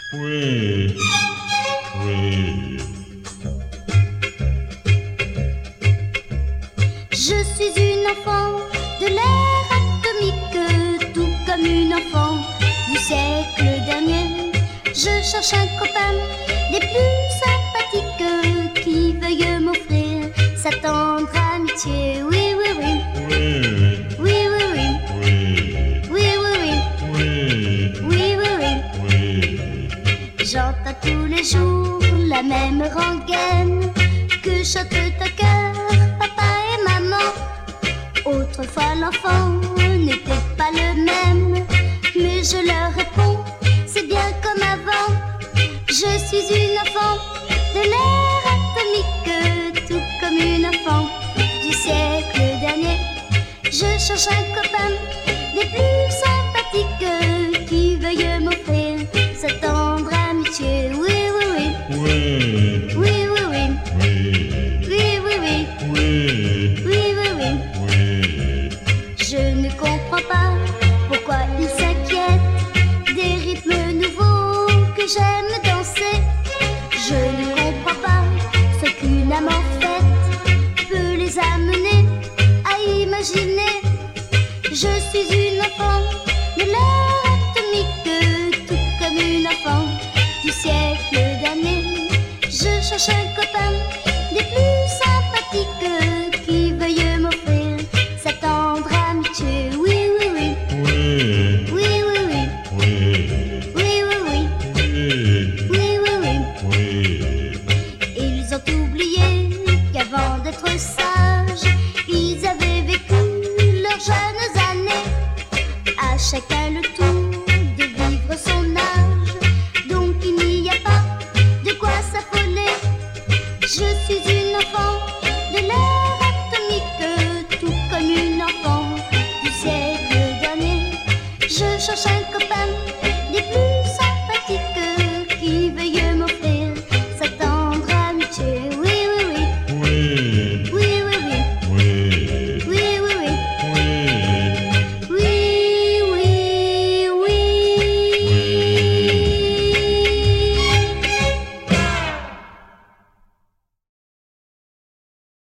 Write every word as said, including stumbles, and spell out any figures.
Oui, oui. Je suis une enfant de l'ère atomique, tout comme une enfant du siècle dernier. Je cherche un copain des plus sympathiques qui veuille m'offrir sa tendre amitié. Oui, oui, oui. Oui, Oui, oui, oui. oui. Oui, oui, oui. Oui, Oui, oui, oui. oui. J'entends tous les jours la même rengaine que chante à cœur papa et maman. Autrefois l'enfant n'était pas le même, mais je leur réponds, c'est bien comme avant. Je suis une enfant de l'ère atomique, tout comme une enfant du siècle dernier. Je cherche un copain des plus sympathiques qui veuille m'offrir sa tendre amitié. Oui, oui, oui. Oui, Oui, oui, oui. oui. Oui, oui, oui. Oui, Oui, oui, oui. oui. Je ne comprends pas pourquoi ils s'inquiètent des rythmes nouveaux que j'aime danser. Je ne comprends pas ce qu'une âme en fête peut les amener à imaginer. Je suis une enfant de l'ère atomique, tout comme une enfant du siècle dernier. Je cherche un copain